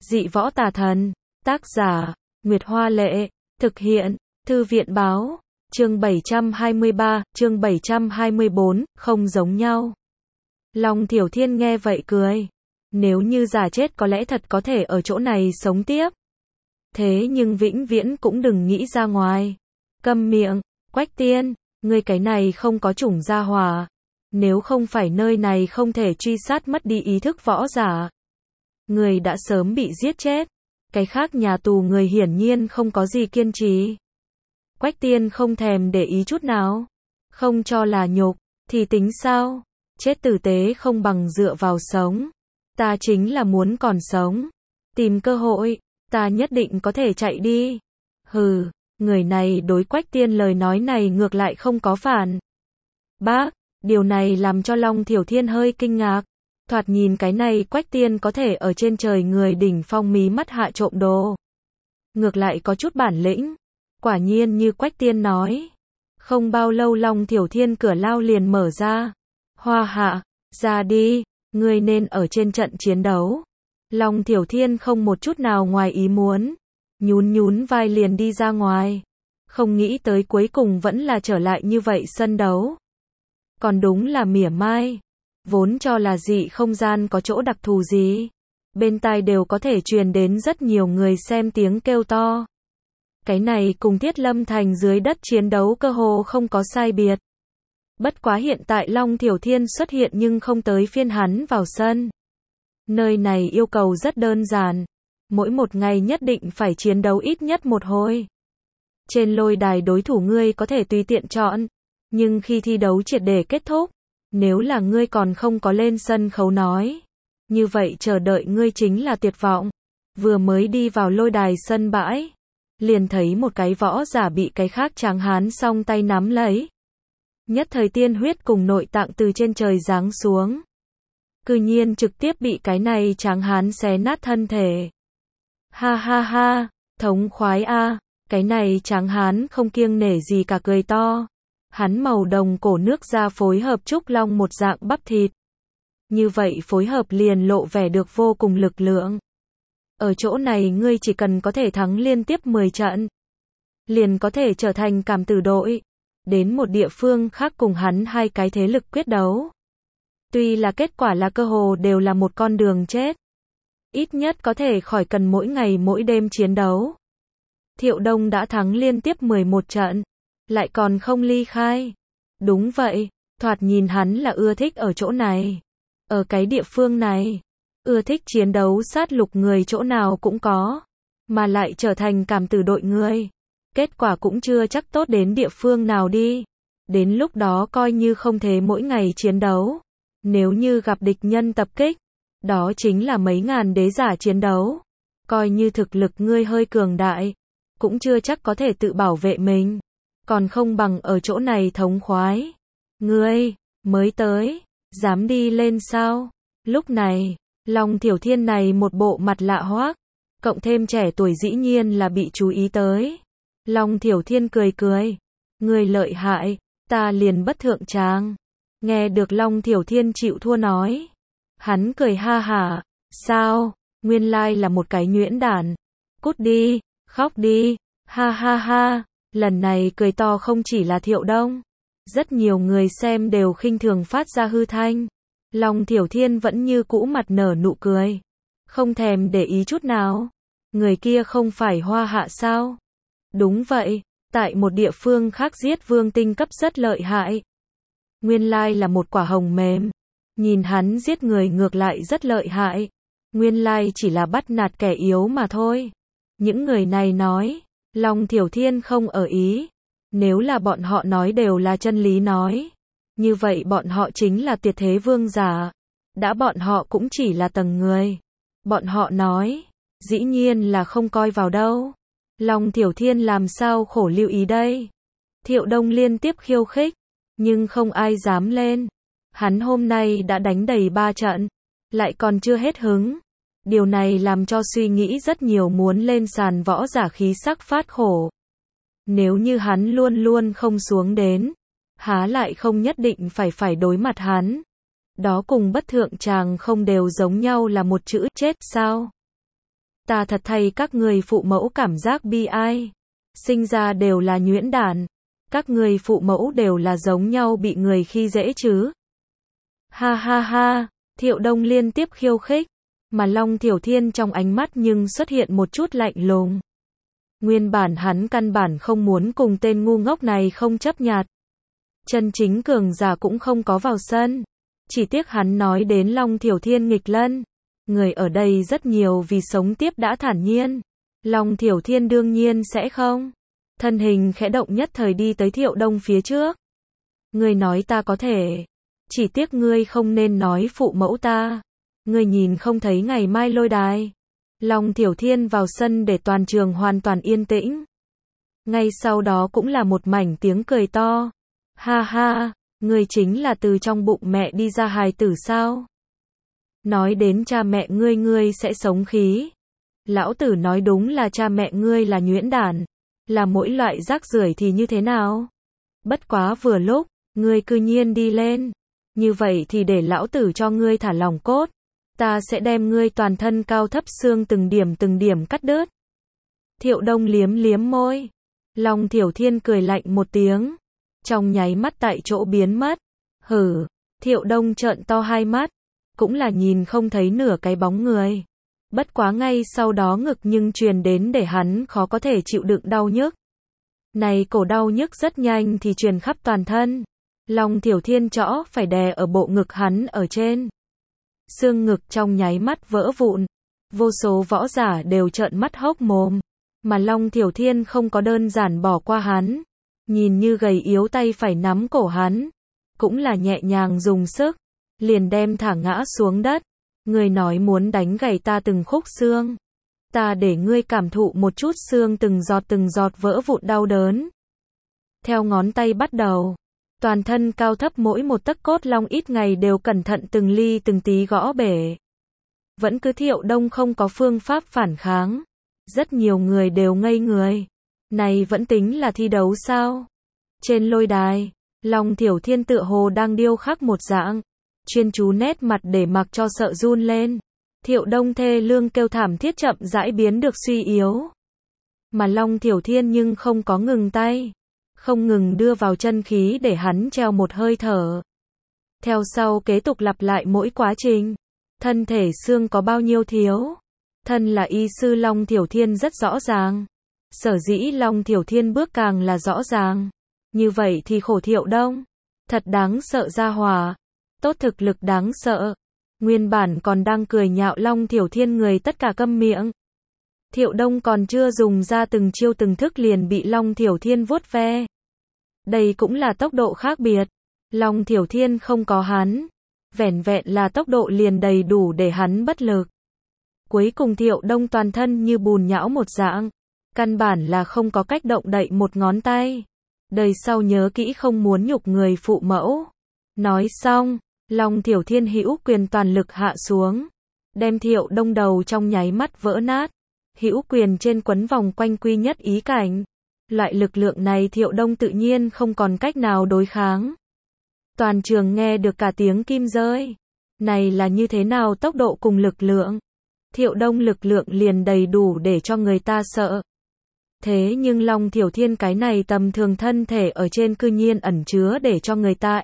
Dị võ tà thần. Tác giả, Nguyệt Hoa Lệ. Thực hiện, Thư viện Báo. Chương 723, chương 724, không giống nhau. Long Thiểu Thiên nghe vậy cười. Nếu như giả chết có lẽ thật có thể ở chỗ này sống tiếp. Thế nhưng vĩnh viễn cũng đừng nghĩ ra ngoài. Câm miệng, Quách Tiên, ngươi cái này không có chủng gia hỏa. Nếu không phải nơi này không thể truy sát mất đi ý thức võ giả, người đã sớm bị giết chết. Cái khác nhà tù người hiển nhiên không có gì kiên trì. Quách Tiên không thèm để ý chút nào. Không cho là nhục, thì tính sao? Chết tử tế không bằng dựa vào sống. Ta chính là muốn còn sống. Tìm cơ hội, ta nhất định có thể chạy đi. Hừ, người này đối Quách Tiên lời nói này ngược lại không có phản bác. Điều này làm cho Long Thiểu Thiên hơi kinh ngạc. Thoạt nhìn cái này Quách Tiên có thể ở trên trời người đỉnh phong mí mắt hạ trộm đồ. Ngược lại có chút bản lĩnh. Quả nhiên như Quách Tiên nói. Không bao lâu Long Thiểu Thiên cửa lao liền mở ra. Hoa hạ, ra đi, ngươi nên ở trên trận chiến đấu. Long Thiểu Thiên không một chút nào ngoài ý muốn. Nhún nhún vai liền đi ra ngoài. Không nghĩ tới cuối cùng vẫn là trở lại như vậy sân đấu. Còn đúng là mỉa mai. Vốn cho là dị không gian có chỗ đặc thù gì. Bên tai đều có thể truyền đến rất nhiều người xem tiếng kêu to. Cái này cùng Thiết Lâm Thành dưới đất chiến đấu cơ hồ không có sai biệt. Bất quá hiện tại Long Thiểu Thiên xuất hiện nhưng không tới phiên hắn vào sân. Nơi này yêu cầu rất đơn giản. Mỗi một ngày nhất định phải chiến đấu ít nhất một hồi. Trên lôi đài đối thủ ngươi có thể tùy tiện chọn. Nhưng khi thi đấu triệt để kết thúc, nếu là ngươi còn không có lên sân khấu nói, như vậy chờ đợi ngươi chính là tuyệt vọng. Vừa mới đi vào lôi đài sân bãi, liền thấy một cái võ giả bị cái khác tráng hán song tay nắm lấy. Nhất thời tiên huyết cùng nội tạng từ trên trời giáng xuống. Cư nhiên trực tiếp bị cái này tráng hán xé nát thân thể. Ha ha ha, thống khoái a, cái này tráng hán không kiêng nể gì cả cười to. Hắn màu đồng cổ nước da phối hợp trúc long một dạng bắp thịt. Như vậy phối hợp liền lộ vẻ được vô cùng lực lượng. Ở chỗ này ngươi chỉ cần có thể thắng liên tiếp 10 trận, liền có thể trở thành cảm tử đội. Đến một địa phương khác cùng hắn hai cái thế lực quyết đấu. Tuy là kết quả là cơ hồ đều là một con đường chết. Ít nhất có thể khỏi cần mỗi ngày mỗi đêm chiến đấu. Thiệu Đông đã thắng liên tiếp 11 trận. Lại còn không ly khai. Đúng vậy, thoạt nhìn hắn là ưa thích ở chỗ này. Ở cái địa phương này, ưa thích chiến đấu sát lục người chỗ nào cũng có. Mà lại trở thành cảm tử đội người. Kết quả cũng chưa chắc tốt đến địa phương nào đi. Đến lúc đó coi như không thể mỗi ngày chiến đấu. Nếu như gặp địch nhân tập kích, đó chính là mấy ngàn đế giả chiến đấu. Coi như thực lực ngươi hơi cường đại, cũng chưa chắc có thể tự bảo vệ mình. Còn không bằng ở chỗ này thống khoái. Ngươi, mới tới, dám đi lên sao? Lúc này, Long Thiểu Thiên này một bộ mặt lạ hoắc, cộng thêm trẻ tuổi dĩ nhiên là bị chú ý tới. Long Thiểu Thiên cười cười. Ngươi lợi hại, ta liền bất thượng trang. Nghe được Long Thiểu Thiên chịu thua nói. Hắn cười ha hả. Sao, nguyên lai là một cái nhuyễn đản. Cút đi, khóc đi, ha ha ha. Lần này cười to không chỉ là Thiệu Đông. Rất nhiều người xem đều khinh thường phát ra hư thanh. Long Thiểu Thiên vẫn như cũ mặt nở nụ cười. Không thèm để ý chút nào. Người kia không phải Hoa Hạ sao? Đúng vậy, tại một địa phương khác giết vương tinh cấp rất lợi hại. Nguyên lai là một quả hồng mềm. Nhìn hắn giết người ngược lại rất lợi hại. Nguyên lai chỉ là bắt nạt kẻ yếu mà thôi. Những người này nói. Long Thiểu Thiên không ở ý. Nếu là bọn họ nói đều là chân lý nói. Như vậy bọn họ chính là tuyệt thế vương giả. Đã bọn họ cũng chỉ là tầng người. Bọn họ nói. Dĩ nhiên là không coi vào đâu. Long Thiểu Thiên làm sao khổ lưu ý đây. Thiệu Đông liên tiếp khiêu khích. Nhưng không ai dám lên. Hắn hôm nay đã đánh đầy 3 trận. Lại còn chưa hết hứng. Điều này làm cho suy nghĩ rất nhiều muốn lên sàn võ giả khí sắc phát khổ. Nếu như hắn luôn luôn không xuống đến, há lại không nhất định phải đối mặt hắn. Đó cùng bất thượng tràng không đều giống nhau là một chữ chết sao? Ta thật thay các người phụ mẫu cảm giác bi ai. Sinh ra đều là nhuyễn đản. Các người phụ mẫu đều là giống nhau bị người khi dễ chứ. Ha ha ha, Thiệu Đông liên tiếp khiêu khích, mà Long Thiểu Thiên trong ánh mắt nhưng xuất hiện một chút lạnh lùng. Nguyên bản hắn căn bản không muốn cùng tên ngu ngốc này không chấp nhặt. Chân chính cường giả cũng không có vào sân. Chỉ tiếc hắn nói đến Long Thiểu Thiên nghịch lân. Người ở đây rất nhiều vì sống tiếp đã thản nhiên. Long Thiểu Thiên đương nhiên sẽ không. Thân hình khẽ động nhất thời đi tới Thiệu Đông phía trước. Ngươi nói ta có thể. Chỉ tiếc ngươi không nên nói phụ mẫu ta. Ngươi nhìn không thấy ngày mai lôi đài. Long Thiểu Thiên vào sân để toàn trường hoàn toàn yên tĩnh. Ngay sau đó cũng là một mảnh tiếng cười to. Ha ha, ngươi chính là từ trong bụng mẹ đi ra hài tử sao? Nói đến cha mẹ ngươi sẽ sống khí. Lão tử nói đúng là cha mẹ ngươi là nhuyễn đản. Là mỗi loại rác rưởi thì như thế nào? Bất quá vừa lúc, ngươi cư nhiên đi lên. Như vậy thì để lão tử cho ngươi thả lòng cốt. Ta sẽ đem ngươi toàn thân cao thấp xương từng điểm cắt đứt. Thiệu Đông liếm liếm môi. Long Thiểu Thiên cười lạnh một tiếng. Trong nháy mắt tại chỗ biến mất. Hử, Thiệu Đông trợn to hai mắt. Cũng là nhìn không thấy nửa cái bóng người. Bất quá ngay sau đó ngực nhưng truyền đến để hắn khó có thể chịu đựng đau nhức. Này cổ đau nhức rất nhanh thì truyền khắp toàn thân. Long Thiểu Thiên trõ phải đè ở bộ ngực hắn ở trên. Xương ngực trong nháy mắt vỡ vụn. Vô số võ giả đều trợn mắt hốc mồm. Mà Long Thiểu Thiên không có đơn giản bỏ qua hắn. Nhìn như gầy yếu tay phải nắm cổ hắn. Cũng là nhẹ nhàng dùng sức. Liền đem thả ngã xuống đất. Ngươi nói muốn đánh gãy ta từng khúc xương. Ta để ngươi cảm thụ một chút xương từng giọt vỡ vụn đau đớn. Theo ngón tay bắt đầu. Toàn thân cao thấp mỗi một tấc cốt long ít ngày đều cẩn thận từng ly từng tí gõ bể. Vẫn cứ Thiệu Đông không có phương pháp phản kháng. Rất nhiều người đều ngây người. Này vẫn tính là thi đấu sao? Trên lôi đài, Long Thiểu Thiên tựa hồ đang điêu khắc một dạng. Chuyên chú nét mặt để mặc cho sợ run lên. Thiệu Đông thê lương kêu thảm thiết chậm rãi biến được suy yếu. Mà Long Thiểu Thiên nhưng không có ngừng tay. Không ngừng đưa vào chân khí để hắn treo một hơi thở. Theo sau kế tục lặp lại mỗi quá trình. Thân thể xương có bao nhiêu thiếu. Thân là y sư Long Thiểu Thiên rất rõ ràng. Sở dĩ Long Thiểu Thiên bước càng là rõ ràng. Như vậy thì khổ Thiệu Đông. Thật đáng sợ gia hỏa. Tốt thực lực đáng sợ. Nguyên bản còn đang cười nhạo Long Thiểu Thiên người tất cả câm miệng. Thiệu Đông còn chưa dùng ra từng chiêu từng thức liền bị Long Thiểu Thiên vuốt ve. Đây cũng là tốc độ khác biệt. Long Thiểu Thiên không có hắn. Vẻn vẹn là tốc độ liền đầy đủ để hắn bất lực. Cuối cùng Thiệu Đông toàn thân như bùn nhão một dạng. Căn bản là không có cách động đậy một ngón tay. Đời sau nhớ kỹ không muốn nhục người phụ mẫu. Nói xong, Long Thiểu Thiên hữu quyền toàn lực hạ xuống. Đem Thiệu Đông đầu trong nháy mắt vỡ nát. Hữu quyền trên quấn vòng quanh quy nhất ý cảnh. Loại lực lượng này Thiệu Đông tự nhiên không còn cách nào đối kháng. Toàn trường nghe được cả tiếng kim rơi. Này là như thế nào tốc độ cùng lực lượng? Thiệu Đông lực lượng liền đầy đủ để cho người ta sợ. Thế nhưng Long Thiểu Thiên cái này tầm thường thân thể ở trên cư nhiên ẩn chứa để cho người ta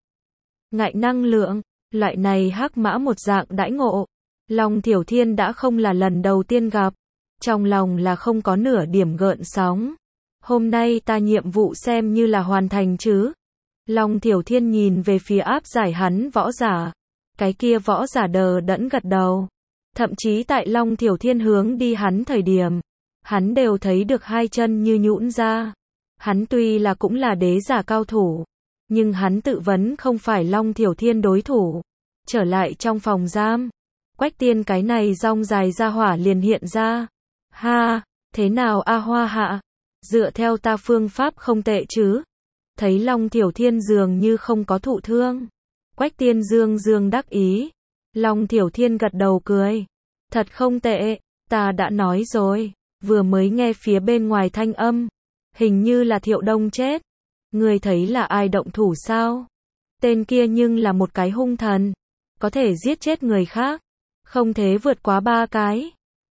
ngại năng lượng. Loại này hắc mã một dạng đãi ngộ. Long Thiểu Thiên đã không là lần đầu tiên gặp. Trong lòng là không có nửa điểm gợn sóng. Hôm nay ta nhiệm vụ xem như là hoàn thành chứ. Long Thiểu Thiên nhìn về phía áp giải hắn võ giả. Cái kia võ giả đờ đẫn gật đầu. Thậm chí tại Long Thiểu Thiên hướng đi hắn thời điểm. Hắn đều thấy được hai chân như nhũn ra. Hắn tuy là cũng là đế giả cao thủ. Nhưng hắn tự vấn không phải Long Thiểu Thiên đối thủ. Trở lại trong phòng giam. Quách Tiên cái này rong dài ra hỏa liền hiện ra. Ha, thế nào A Hoa Hạ? Dựa theo ta phương pháp không tệ chứ? Thấy Long Thiểu Thiên dường như không có thụ thương. Quách Tiên dương đắc ý. Long Thiểu Thiên gật đầu cười. Thật không tệ, ta đã nói rồi. Vừa mới nghe phía bên ngoài thanh âm. Hình như là Thiệu Đông chết. Ngươi thấy là ai động thủ sao? Tên kia nhưng là một cái hung thần. Có thể giết chết người khác. Không thể vượt quá 3 cái.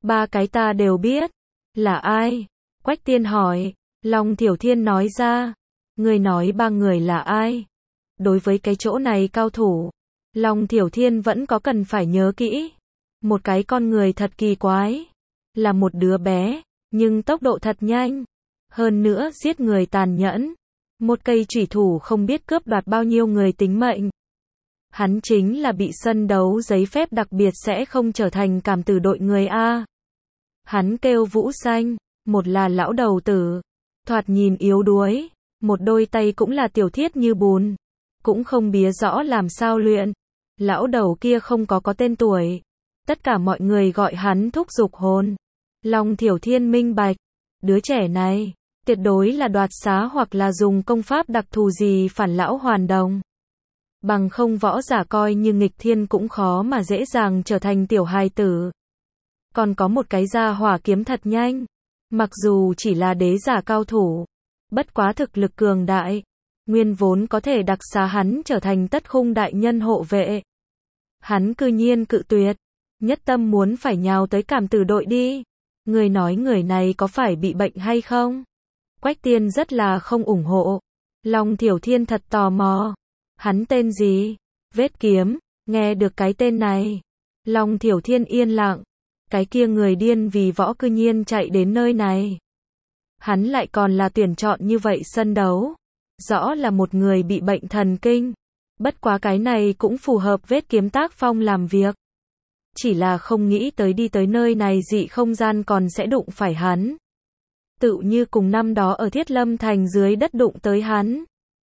Ba cái ta đều biết. Là ai? Quách Tiên hỏi. Long Thiểu Thiên nói ra. Ngươi nói ba người là ai? Đối với cái chỗ này cao thủ, Long Thiểu Thiên vẫn có cần phải nhớ kỹ. Một cái con người thật kỳ quái. Là một đứa bé, nhưng tốc độ thật nhanh. Hơn nữa giết người tàn nhẫn. Một cây chủy thủ không biết cướp đoạt bao nhiêu người tính mệnh. Hắn chính là bị sân đấu giấy phép đặc biệt sẽ không trở thành cảm tử đội người A. Hắn kêu Vũ Xanh, một là lão đầu tử, thoạt nhìn yếu đuối, một đôi tay cũng là tiểu thiết như bùn, cũng không bía rõ làm sao luyện. Lão đầu kia không có tên tuổi, tất cả mọi người gọi hắn thúc dục hồn. Long Thiểu Thiên minh bạch, đứa trẻ này, tuyệt đối là đoạt xá hoặc là dùng công pháp đặc thù gì phản lão hoàn đồng. Bằng không võ giả coi như nghịch thiên cũng khó mà dễ dàng trở thành tiểu hài tử. Còn có một cái gia hỏa kiếm thật nhanh. Mặc dù chỉ là đế giả cao thủ, bất quá thực lực cường đại, nguyên vốn có thể đặc xá hắn trở thành tất khung đại nhân hộ vệ. Hắn cư nhiên cự tuyệt, nhất tâm muốn phải nhào tới cảm tử đội đi. Người nói người này có phải bị bệnh hay không? Quách Tiên rất là không ủng hộ. Long Thiểu Thiên thật tò mò. Hắn tên gì? Vết Kiếm. Nghe được cái tên này, Long Thiểu Thiên yên lặng. Cái kia người điên vì võ cư nhiên chạy đến nơi này. Hắn lại còn là tuyển chọn như vậy sân đấu. Rõ là một người bị bệnh thần kinh. Bất quá cái này cũng phù hợp Vết Kiếm tác phong làm việc. Chỉ là không nghĩ tới đi tới nơi này dị không gian còn sẽ đụng phải hắn. Tự như cùng năm đó ở Thiết Lâm Thành dưới đất đụng tới hắn.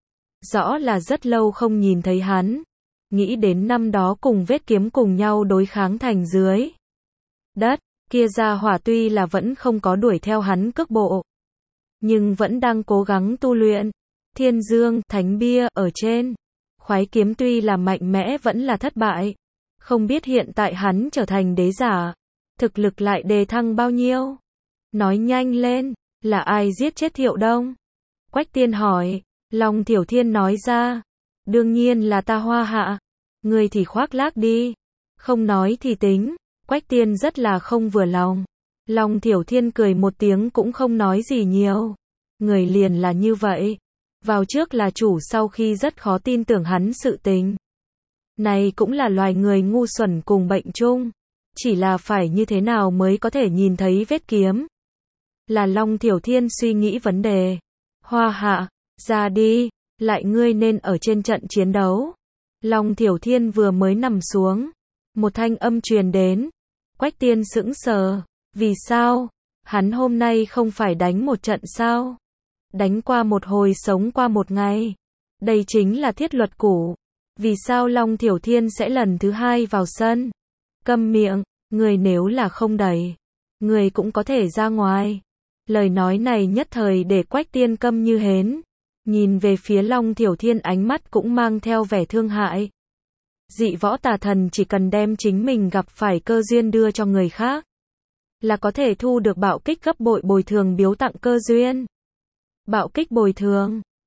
Rõ là rất lâu không nhìn thấy hắn. Nghĩ đến năm đó cùng Vết Kiếm cùng nhau đối kháng thành dưới đất, kia gia hỏa tuy là vẫn không có đuổi theo hắn cước bộ, nhưng vẫn đang cố gắng tu luyện. Thiên Dương, Thánh Bia ở trên. Khoái kiếm tuy là mạnh mẽ vẫn là thất bại. Không biết hiện tại hắn trở thành đế giả, thực lực lại đề thăng bao nhiêu? Nói nhanh lên, là ai giết chết Thiệu Đông? Quách Tiên hỏi. Long Thiểu Thiên nói ra. Đương nhiên là ta Hoa Hạ. Ngươi thì khoác lác đi. Không nói thì tính. Quách Tiên rất là không vừa lòng. Long Thiểu Thiên cười một tiếng cũng không nói gì nhiều. Người liền là như vậy. Vào trước là chủ sau khi rất khó tin tưởng hắn sự tình. Này cũng là loài người ngu xuẩn cùng bệnh chung. Chỉ là phải như thế nào mới có thể nhìn thấy Vết Kiếm. Là Long Thiểu Thiên suy nghĩ vấn đề. Hoa Hạ, ra đi, lại ngươi nên ở trên trận chiến đấu. Long Thiểu Thiên vừa mới nằm xuống. Một thanh âm truyền đến. Quách Tiên sững sờ. Vì sao? Hắn hôm nay không phải đánh một trận sao? Đánh qua một hồi sống qua một ngày. Đây chính là thiết luật cũ. Vì sao Long Thiểu Thiên sẽ lần thứ hai vào sân? Câm miệng, người nếu là không đẩy, người cũng có thể ra ngoài. Lời nói này nhất thời để Quách Tiên câm như hến. Nhìn về phía Long Thiểu Thiên ánh mắt cũng mang theo vẻ thương hại. Dị võ tà thần chỉ cần đem chính mình gặp phải cơ duyên đưa cho người khác, là có thể thu được bạo kích gấp bội bồi thường biếu tặng cơ duyên. Bạo kích bồi thường.